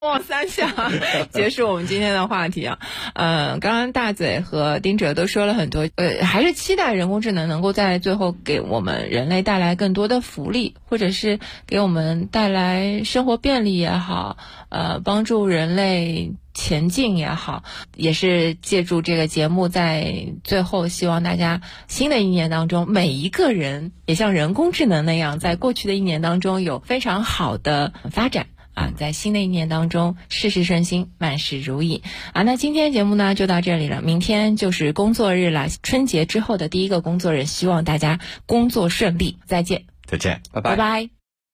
往3下结束我们今天的话题啊。刚刚大嘴和丁哲都说了很多，还是期待人工智能能够在最后给我们人类带来更多的福利，或者是给我们带来生活便利也好，帮助人类前进也好，也是借助这个节目在最后希望大家新的一年当中，每一个人也像人工智能那样，在过去的一年当中有非常好的发展啊，在新的一年当中事事顺心，万事如意啊。那今天节目呢就到这里了，明天就是工作日了，春节之后的第一个工作日，希望大家工作顺利，再见， 拜拜， 拜拜。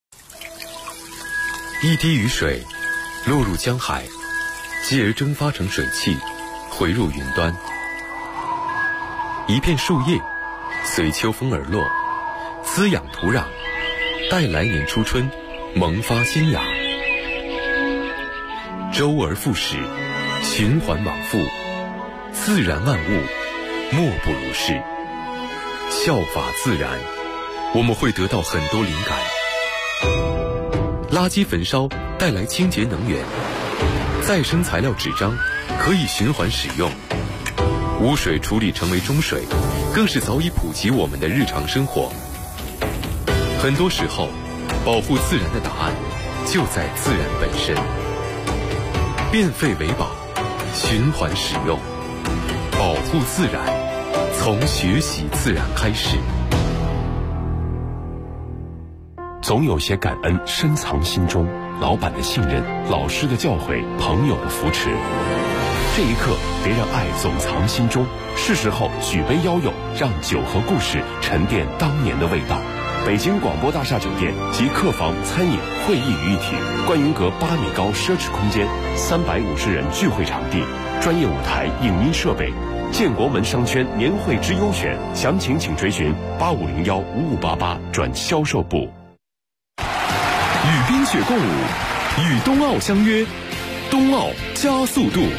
一滴雨水落入江海，继而蒸发成水汽，回入云端。一片树叶随秋风而落，滋养土壤，待来年初春萌发新芽。周而复始，循环往复，自然万物莫不如是。效法自然，我们会得到很多灵感。垃圾焚烧带来清洁能源，再生材料纸张可以循环使用，污水处理成为中水，更是早已普及我们的日常生活。很多时候，保护自然的答案就在自然本身。变废为宝，循环使用，保护自然，从学习自然开始。 总有些感恩深藏心中，老板的信任，老师的教诲，朋友的扶持。这一刻，别让爱总藏心中，是时候举杯邀友，让酒和故事沉淀当年的味道。北京广播大厦酒店集客房、餐饮、会议于一体，观云阁8米高奢侈空间，350人聚会场地，专业舞台、影音设备。建国门商圈年会之优选，详情请追询8501-5588转销售部。 与冰雪共舞，与冬奥相约，冬奥加速度。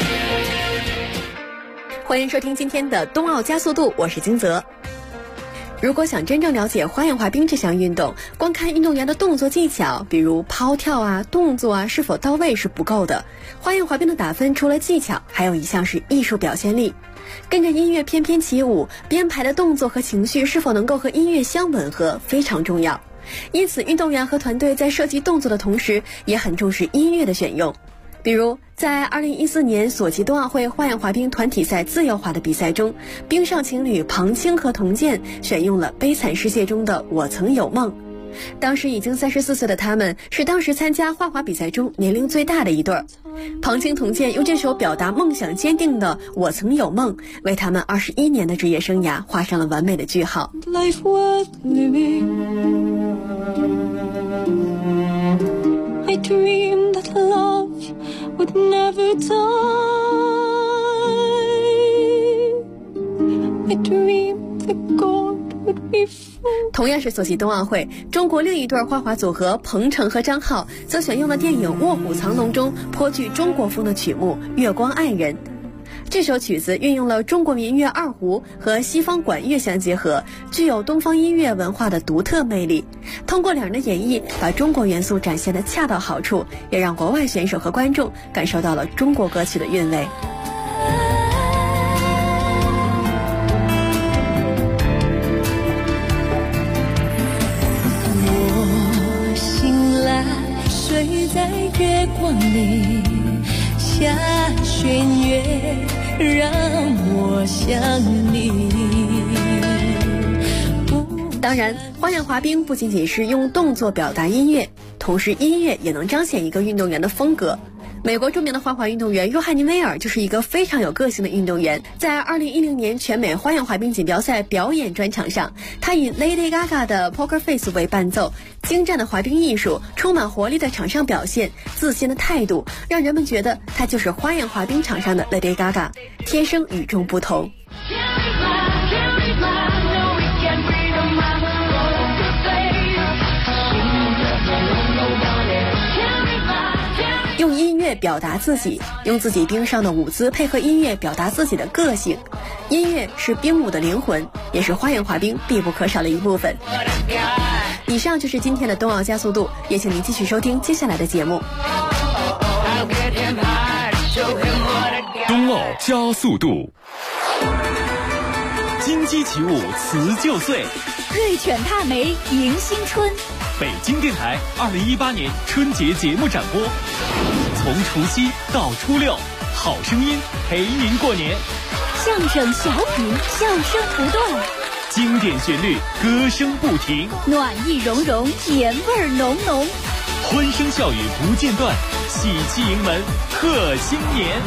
欢迎收听今天的冬奥加速度，我是金泽。如果想真正了解花样滑冰这项运动，光看运动员的动作技巧，比如抛跳啊、动作啊是否到位是不够的。花样滑冰的打分除了技巧，还有一项是艺术表现力。跟着音乐翩翩起舞，编排的动作和情绪是否能够和音乐相吻合，非常重要。因此，运动员和团队在设计动作的同时，也很重视音乐的选用。比如在2014年索契冬奥会花样滑冰团体赛自由滑的比赛中，冰上情侣庞青和童健选用了《悲惨世界》中的我曾有梦。当时已经34岁的他们，是当时参加花滑比赛中年龄最大的一对儿。庞青童健用这首表达梦想坚定的我曾有梦，为他们21年的职业生涯画上了完美的句号。 Life worth living. I dreamed that love would never die. I dreamed that God would be free. 同样是索契冬奥会，中国另一对花滑组合彭程和张浩则选用了电影《卧虎藏龙》中颇具中国风的曲目《月光爱人》。这首曲子运用了中国民乐二胡和西方管乐相结合，具有东方音乐文化的独特魅力。通过两人的演绎，把中国元素展现得恰到好处，也让国外选手和观众感受到了中国歌曲的韵味。 我醒来，睡在月光里，下弦月让我想你。 当然，花样滑冰不仅仅是用动作表达音乐，同时音乐也能彰显一个运动员的风格。美国著名的花滑运动员约翰尼·威尔就是一个非常有个性的运动员。在2010年全美花样滑冰锦标赛表演专场上，他以 Lady Gaga 的 Poker Face 为伴奏，精湛的滑冰艺术，充满活力的场上表现，自信的态度，让人们觉得他就是花样滑冰场上的 Lady Gaga， 天生与众不同。用音乐表达自己，用自己冰上的舞姿配合音乐表达自己的个性。音乐是冰舞的灵魂，也是花样滑冰必不可少的一部分。以上就是今天的冬奥加速度，也请您继续收听接下来的节目。 加速度。 金鸡起舞辞旧岁， 瑞犬踏梅迎新春。 北京电台2018年春节节目展播，从除夕到初六，好声音陪您过年。 相声小品，笑声不断， 经典旋律，歌声不停， 暖意融融，年味儿浓浓， 欢声笑语不间断，喜气迎门贺新年。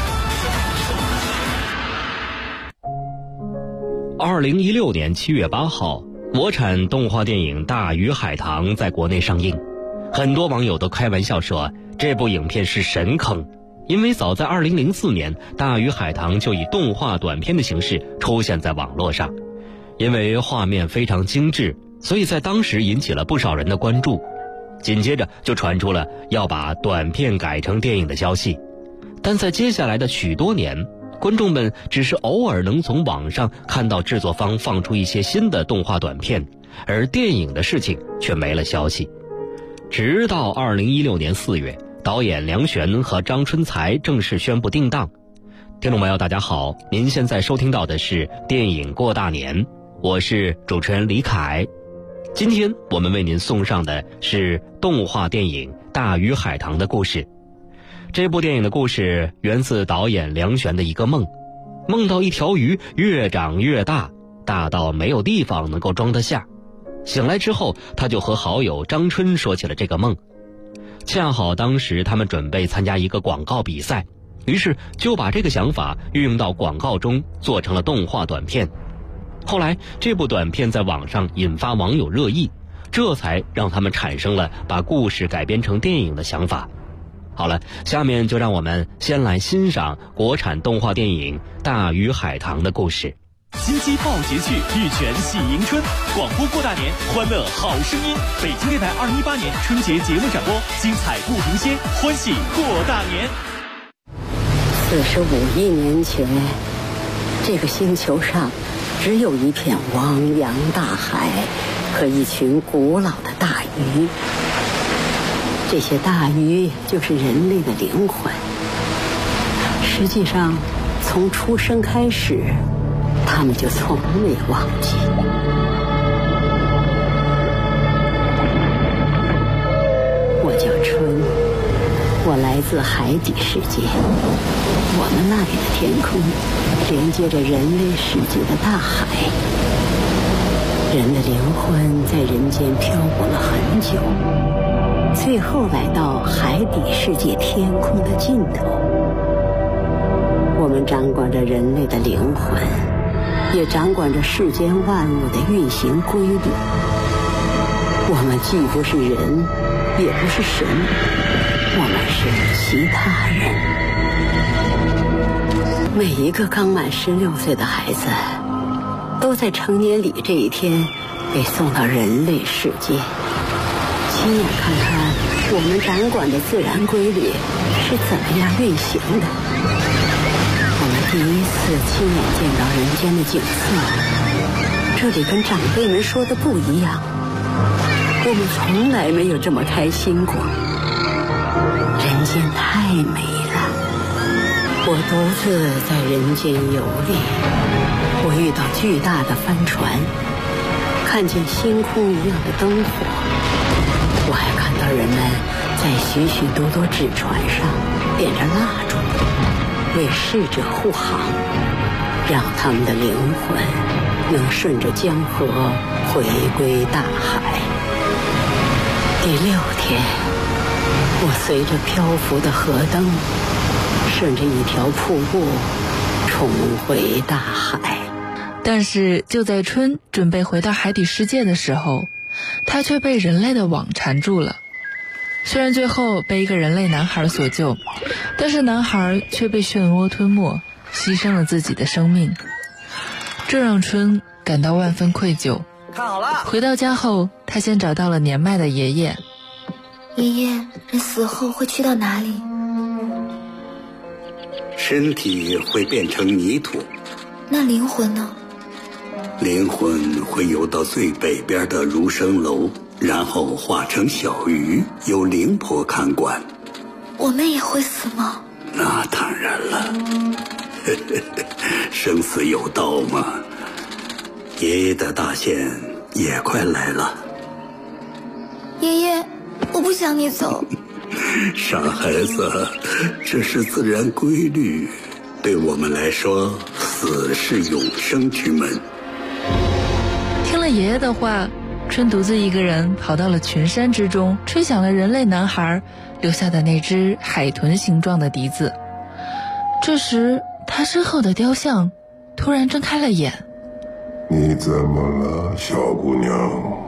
2016年7月8号，国产动画电影《大鱼海棠》在国内上映，很多网友都开玩笑说这部影片是神坑，因为早在2004年，《大鱼海棠》就以动画短片的形式出现在网络上。因为画面非常精致，所以在当时引起了不少人的关注。紧接着就传出了要把短片改成电影的消息，但在接下来的许多年，观众们只是偶尔能从网上看到制作方放出一些新的动画短片，而电影的事情却没了消息。直到2016年4月，导演梁璇和张春才正式宣布定档。听众朋友大家好，您现在收听到的是电影过大年，我是主持人李凯。今天我们为您送上的是动画电影《大鱼海棠》的故事。这部电影的故事源自导演梁璇的一个梦，梦到一条鱼越长越大，大到没有地方能够装得下。醒来之后，他就和好友张春说起了这个梦。恰好当时他们准备参加一个广告比赛，于是就把这个想法运用到广告中，做成了动画短片。后来这部短片在网上引发网友热议，这才让他们产生了把故事改编成电影的想法。好了，下面就让我们先来欣赏国产动画电影《大鱼海棠》的故事。 金鸡报捷去，玉泉喜迎春，广播过大年，欢乐好声音。北京电台2018年春节节目展播，精彩不停歇，欢喜过大年。 45亿年前，这个星球上只有一片汪洋大海和一群古老的大鱼。这些大鱼就是人类的灵魂。实际上，从出生开始，他们就从未忘记。我叫春，我来自海底世界。我们那里的天空连接着人类世界的大海。人的灵魂在人间漂泊了很久，最后来到海底世界天空的尽头。我们掌管着人类的灵魂，也掌管着世间万物的运行规律。我们既不是人，也不是神，我们是其他人。每一个刚满16岁的孩子，都在成年礼这一天被送到人类世界，亲眼看看我们掌管的自然规律是怎么样运行的。我们第一次亲眼见到人间的景色，这里跟长辈们说的不一样，我们从来没有这么开心过。人间太美了，我独自在人间游历，我遇到巨大的帆船，看见星空一样的灯火，我还看到人们在许许多多纸船上点着蜡烛，为逝者护航，让他们的灵魂能顺着江河回归大海。第6天，我随着漂浮的河灯，顺着一条瀑布重回大海。 但是就在春准备回到海底世界的时候，他却被人类的网缠住了。虽然最后被一个人类男孩所救，但是男孩却被漩涡吞没，牺牲了自己的生命。这让春感到万分愧疚。 看好了， 回到家后，他先找到了年迈的爷爷。 爷爷，人死后会去到哪里？ 身体会变成泥土。 那灵魂呢？ 灵魂会游到最北边的如生楼，然后化成小鱼，由灵婆看管。 我们也会死吗？ 那当然了， 生死有道嘛。爷爷的大限也快来了。 爷爷，我不想你走。 傻孩子，这是自然规律，对我们来说，死是永生之门。 听了爷爷的话，春独自一个人跑到了群山之中，吹响了人类男孩留下的那只海豚形状的笛子。这时，他身后的雕像突然睁开了眼。 你怎么了，小姑娘？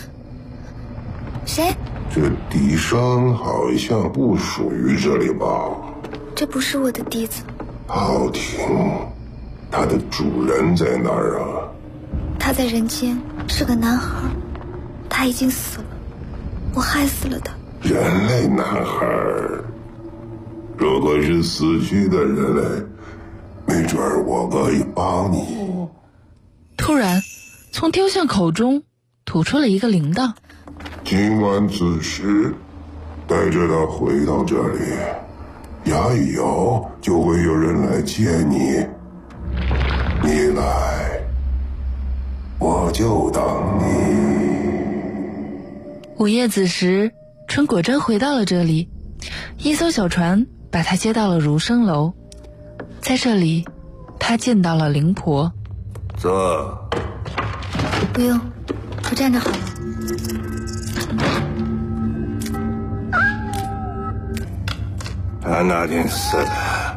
谁？ 这笛声好像不属于这里吧？ 这不是我的笛子。 好听。它的主人在哪儿啊？ 他在人间，是个男孩，他已经死了，我害死了他。 人类男孩，如果是死去的人类，没准儿我可以帮你。 突然，从雕像口中吐出了一个铃铛。 今晚子时，带着他回到这里，摇一摇，就会有人来接你。你来，我就等你。 午夜子时，春果真回到了这里，一艘小船把他接到了儒生楼。在这里，他见到了灵婆。 坐。 不用，我站着好了。 他哪天死的？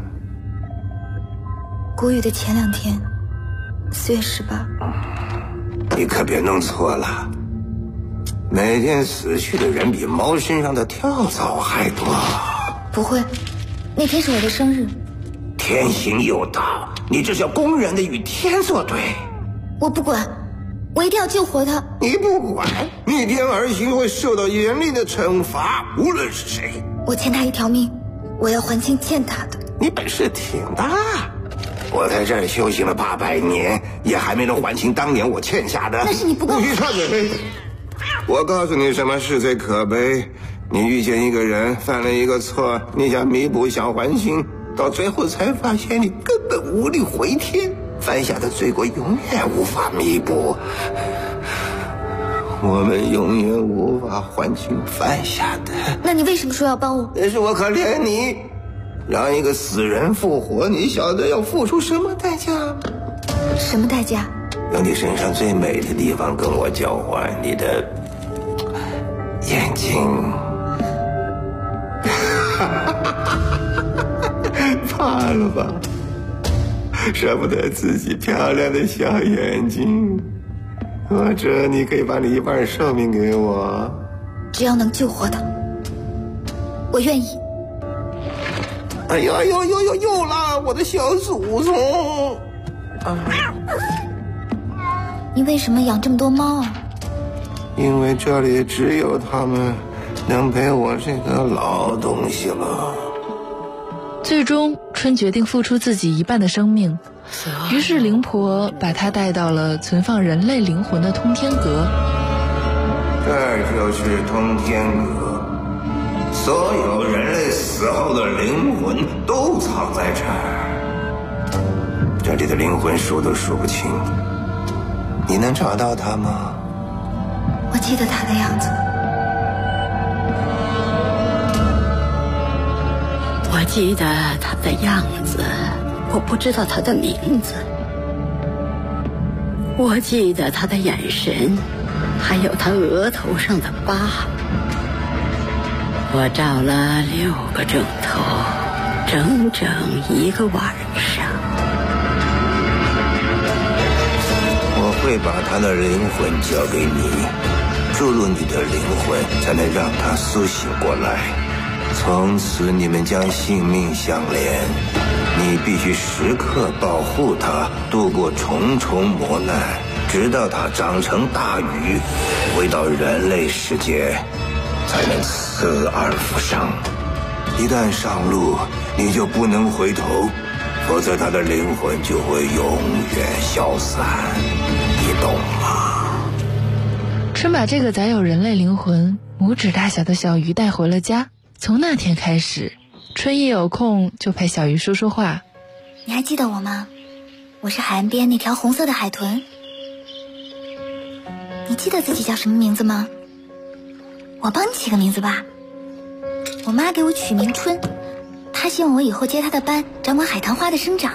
谷雨的前2天，4月18。 你可别弄错了，每天死去的人比猫身上的跳蚤还多。 不会，那天是我的生日。 天行有道，你这叫公然的与天作对。 我不管，我一定要救活他。 你不管，逆天而行会受到严厉的惩罚，无论是谁。 我欠他一条命，我要还清欠他的。 你本事挺大，我在这儿修行了800年，也还没能还清当年我欠下的。 那是你不够。 不许插嘴！我告诉你什么是最可悲。你遇见一个人犯了一个错，你想弥补想还清，到最后才发现你根本无力回天，犯下的罪过永远无法弥补。我们永远无法还清犯下的。 那你为什么说要帮我？ 但是我可怜你，让一个死人复活，你晓得要付出什么代价吗？ 什么代价？ 用你身上最美的地方跟我交换，你的眼睛。怕了吧？舍不得自己漂亮的小眼睛，或者你可以把你一半寿命给我， 只要能救活他，我愿意。 哎呦又啦，我的小祖宗！ 你为什么养这么多猫啊？ 因为这里只有他们能陪我这个老东西了。 最终，春决定付出自己一半的生命，于是灵婆把他带到了存放人类灵魂的通天阁。 这就是通天阁，所有人类死后的灵魂都藏在这儿，这里的灵魂数都数不清。你能找到他吗？ 我记得他的样子。 我记得他的样子，我不知道他的名字。我记得他的眼神，还有他额头上的疤。我找了6个钟头，整整1个晚上。 我会把他的灵魂交给你，注入你的灵魂，才能让他苏醒过来。从此你们将性命相连，你必须时刻保护他，度过重重磨难，直到他长成大鱼，回到人类世界，才能死而复生。一旦上路，你就不能回头，否则他的灵魂就会永远消散，你懂吗？ 春把这个载有人类灵魂拇指大小的小鱼带回了家。从那天开始，春一有空就陪小鱼说说话。 你还记得我吗？我是海岸边那条红色的海豚。你记得自己叫什么名字吗？我帮你起个名字吧。我妈给我取名春，她希望我以后接她的班，掌管海棠花的生长。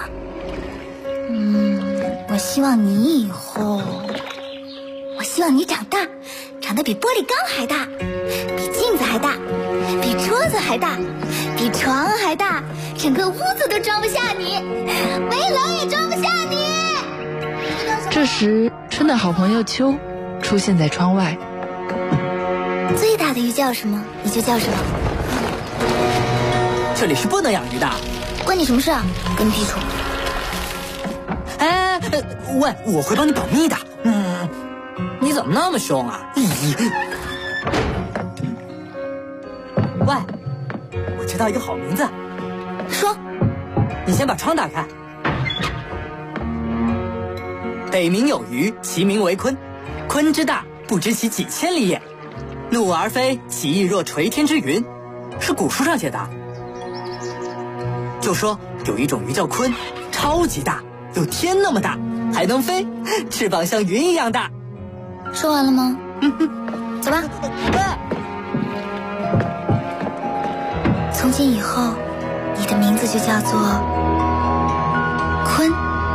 我希望你以后，我希望你长大，长得比玻璃缸还大，比镜子还大，比桌子还大，比床还大，整个屋子都装不下你，围栏也装不下你。 这时，春的好朋友秋出现在窗外。 最大的鱼叫什么，你就叫什么。 这里是不能养鱼的。 关你什么事啊？跟屁虫。 哎，喂，我会帮你保密的。你怎么那么凶啊？喂，我知道一个好名字。 说。 你先把窗打开。北冥有鱼，其名为鲲。鲲之大，不知其几千里也。怒而飞，其翼若垂天之云。是古书上写的。就说有一种鱼叫鲲，超级大，有天那么大，还能飞，翅膀像云一样大。 说完了吗？走吧。从今以后，你的名字就叫做鲲。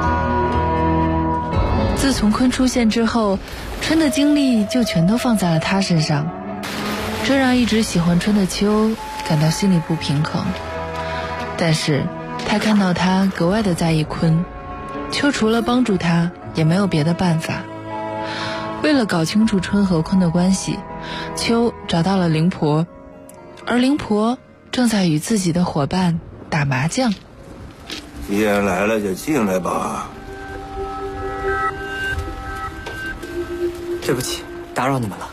自从鲲出现之后，春的精力就全都放在了他身上，这让一直喜欢春的秋感到心里不平衡。但是他看到他格外的在意鲲，秋除了帮助他也没有别的办法。为了搞清楚春和鲲的关系，秋找到了灵婆，而灵婆正在与自己的伙伴打麻将。 既然来了就进来吧。 对不起，打扰你们了。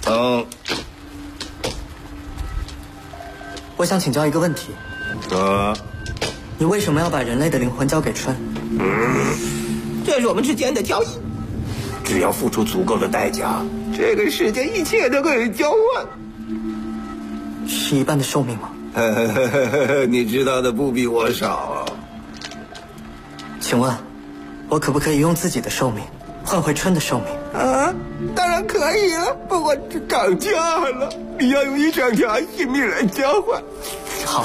我想请教一个问题。你为什么要把人类的灵魂交给春？ 这是我们之间的交易，只要付出足够的代价，这个世界一切都可以交换。 是一半的寿命吗？ 你知道的不比我少。 请问，我可不可以用自己的寿命换回春的寿命？ 当然可以了，不过涨价了，你要用一整条性命来交换。 好。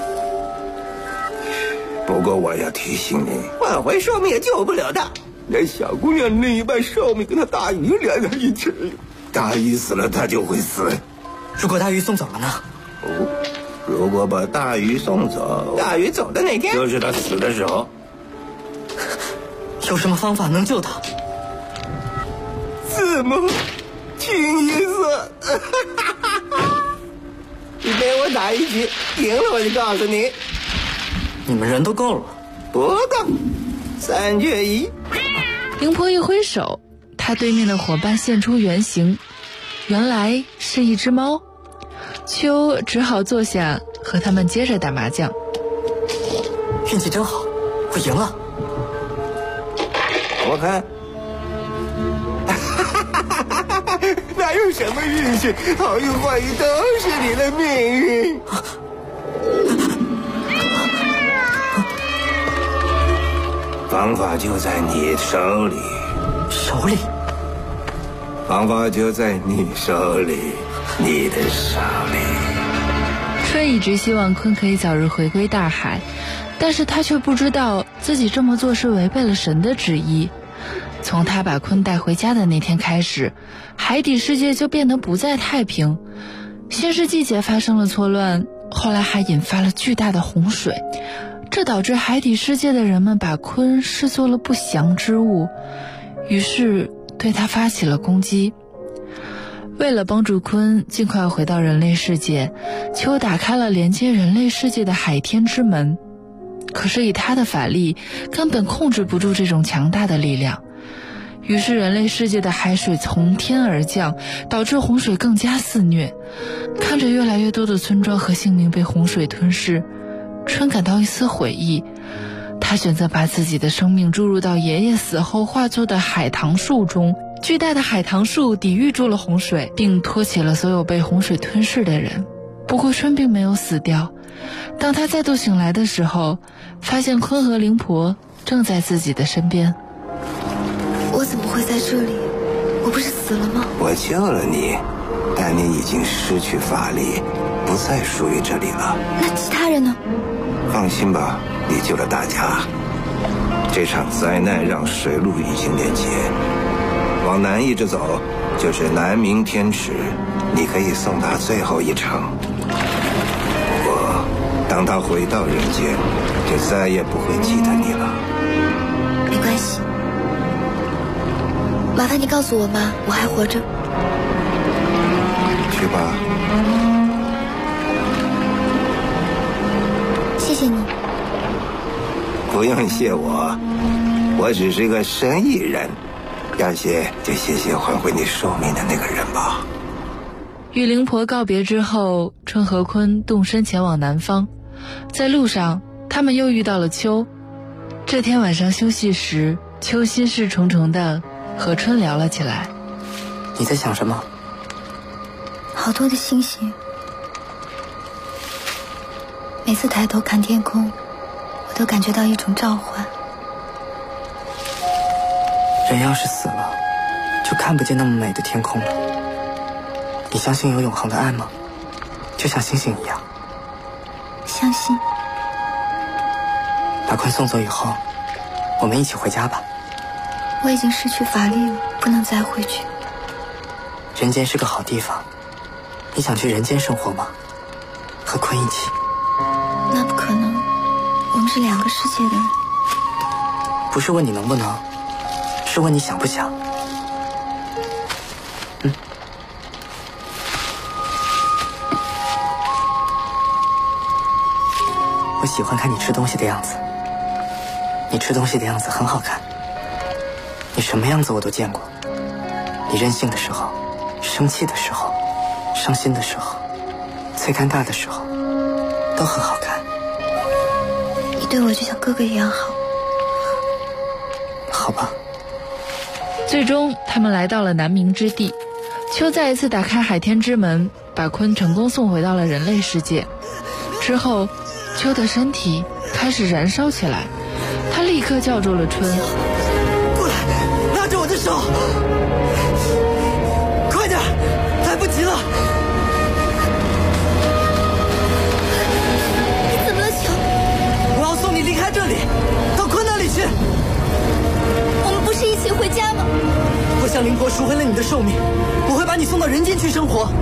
不过我要提醒你，换回寿命也救不了他。那小姑娘另一半寿命跟那大鱼连在一起，大鱼死了，他就会死。 如果大鱼送走了呢？ 如果把大鱼送走，大鱼走的那天就是他死的时候。 有什么方法能救他？ 字母清一色。你陪我打一局，赢了我就告诉你。 你们人都够了。 不够，3缺1。 灵婆一挥手，他对面的伙伴现出原形，原来是一只猫。秋只好坐下和他们接着打麻将。 运气真好，我赢了。 我看哪有什么运气，好运坏运都是你的命运。方法就在你手里。 手里？ 方法就在你手里，你的手里。 春一直希望鲲可以早日回归大海，但是他却不知道自己这么做是违背了神的旨意。从他把鲲带回家的那天开始，海底世界就变得不再太平。先是季节发生了错乱，后来还引发了巨大的洪水，这导致海底世界的人们把鲲视作了不祥之物，于是对他发起了攻击。为了帮助鲲尽快回到人类世界，秋打开了连接人类世界的海天之门。可是以他的法力根本控制不住这种强大的力量，于是人类世界的海水从天而降，导致洪水更加肆虐。看着越来越多的村庄和性命被洪水吞噬，春感到一丝悔意。他选择把自己的生命注入到爷爷死后化作的海棠树中，巨大的海棠树抵御住了洪水，并托起了所有被洪水吞噬的人， 不过春并没有死掉。当他再度醒来的时候，发现坤和灵婆正在自己的身边。 我怎么会在这里？我不是死了吗？ 我救了你，但你已经失去法力，不再属于这里了。 那其他人呢？ 放心吧，你救了大家。这场灾难让水陆已经连接，往南一直走就是南冥天池，你可以送他最后一程。不过当他回到人间，就再也不会记得你了。 没关系，麻烦你告诉我妈，我还活着。 去吧。 谢谢你。 不用谢我，我只是个生意人，要谢就谢谢还回你寿命的那个人吧。 与灵婆告别之后，春和坤动身前往南方。在路上，他们又遇到了秋。这天晚上休息时，秋心事重重的和春聊了起来。 你在想什么？ 好多的星星，每次抬头看天空，我都感觉到一种召唤。 人要是死了，就看不见那么美的天空了。你相信有永恒的爱吗？就像星星一样。 相信。 把坤送走以后，我们一起回家吧。 我已经失去法力了，不能再回去。 人间是个好地方，你想去人间生活吗？和坤一起。 那不可能，我们是两个世界的人。 不是问你能不能，是问你想不想。我喜欢看你吃东西的样子，你吃东西的样子很好看。你什么样子我都见过，你任性的时候，生气的时候，伤心的时候，最尴尬的时候，都很好看。 你对我就像哥哥一样好。 好吧。 最终他们来到了南冥之地，秋再一次打开海天之门，把坤成功送回到了人类世界。之后秋的身体开始燃烧起来，他立刻叫住了春。 过来，拉着我的手，快点，来不及了。 你怎么了，秋？ 我要送你离开这里，到坤那里去。 我们不是一起回家吗？ 我向灵婆赎回了你的寿命，我会把你送到人间去生活。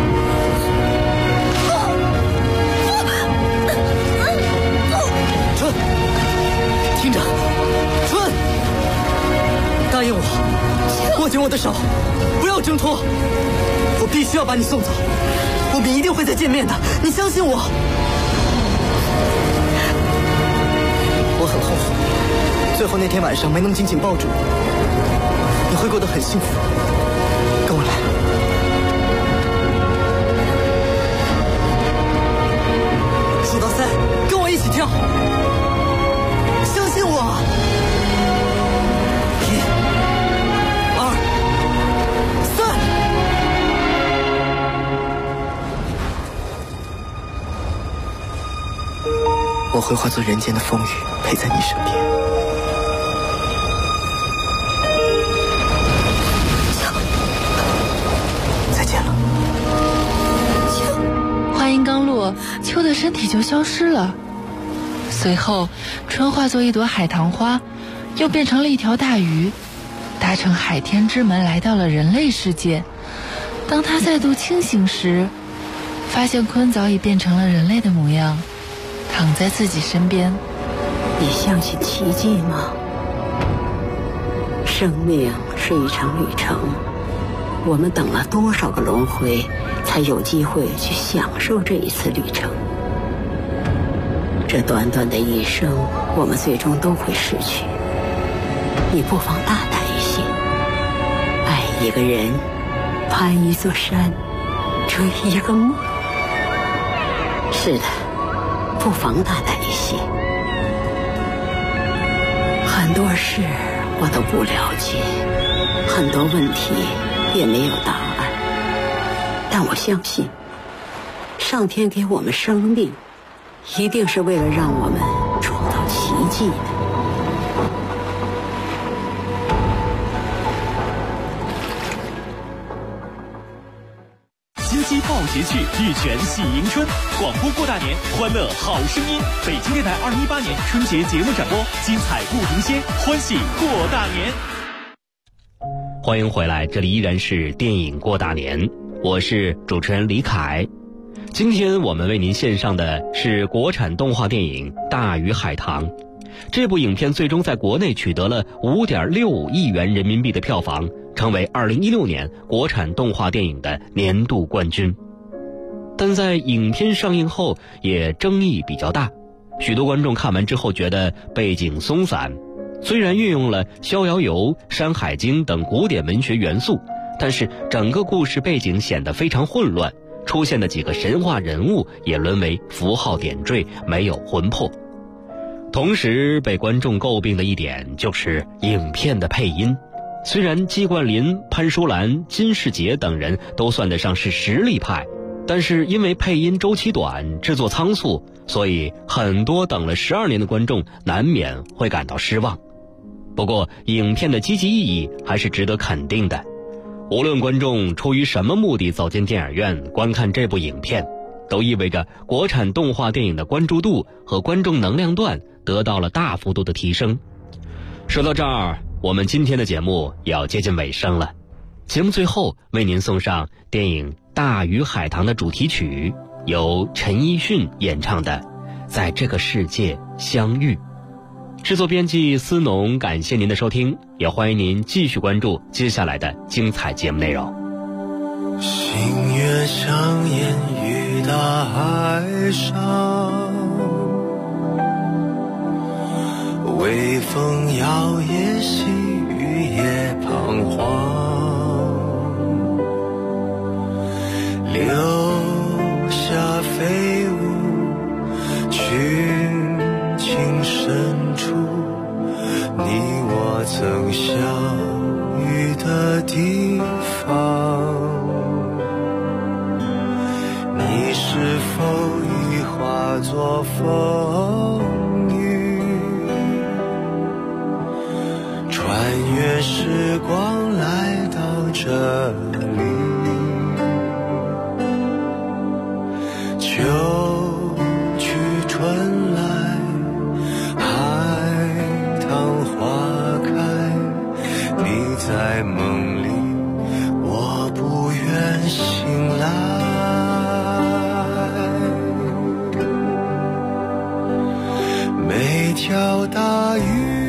春，听着，春，答应我，握紧我的手，不要挣脱。我必须要把你送走，我们一定会再见面的，你相信我。我很后悔，最后那天晚上没能紧紧抱住你，你会过得很幸福。跟我来。数到3，跟我一起跳，相信我。1、2、3。我会化作人间的风雨，陪在你身边。再见了。 话音刚落，秋的身体就消失了。随后，春化作一朵海棠花，又变成了一条大鱼，搭乘海天之门来到了人类世界。当他再度清醒时，发现坤早已变成了人类的模样，躺在自己身边。 你相信奇迹吗？生命是一场旅程，我们等了多少个轮回，才有机会去享受这一次旅程。这短短的一生，我们最终都会失去。你不妨大胆一些，爱一个人，攀一座山，追一个梦。是的，不妨大胆一些。很多事我都不了解，很多问题也没有答案，但我相信上天给我们生命，一定是为了让我们创造奇迹的。 金鸡报捷趣，玉泉喜迎春，广播过大年，欢乐好声音。北京电台2018年春节节目展播，精彩不停歇，欢喜过大年。 欢迎回来，这里依然是电影过大年，我是主持人李凯。今天我们为您献上的是国产动画电影《大鱼海棠》。这部影片最终在国内取得了5.65亿元人民币的票房，成为2016年国产动画电影的年度冠军。但在影片上映后也争议比较大，许多观众看完之后觉得背景松散，虽然运用了《逍遥游》《山海经》等古典文学元素，但是整个故事背景显得非常混乱，出现的几个神话人物也沦为符号点缀，没有魂魄。同时被观众诟病的一点就是影片的配音，虽然季冠霖、潘淑兰、金世杰等人都算得上是实力派，但是因为配音周期短、制作仓促，所以很多等了12年的观众难免会感到失望。不过影片的积极意义还是值得肯定的，无论观众出于什么目的走进电影院观看这部影片，都意味着国产动画电影的关注度和观众能量段得到了大幅度的提升。说到这儿，我们今天的节目也要接近尾声了。节目最后为您送上电影《大鱼海棠》的主题曲，由陈奕迅演唱的《在这个世界相遇》。制作编辑思农，感谢您的收听，也欢迎您继续关注接下来的精彩节目内容。 星月相沿于大海上，微风摇曳，细雨也彷徨，留下飞舞群情深处，你我曾相遇的地方，你是否已化作风雨，穿越时光来到这里，秋去春来，海棠花开，你在梦里，我不愿醒来。每条大鱼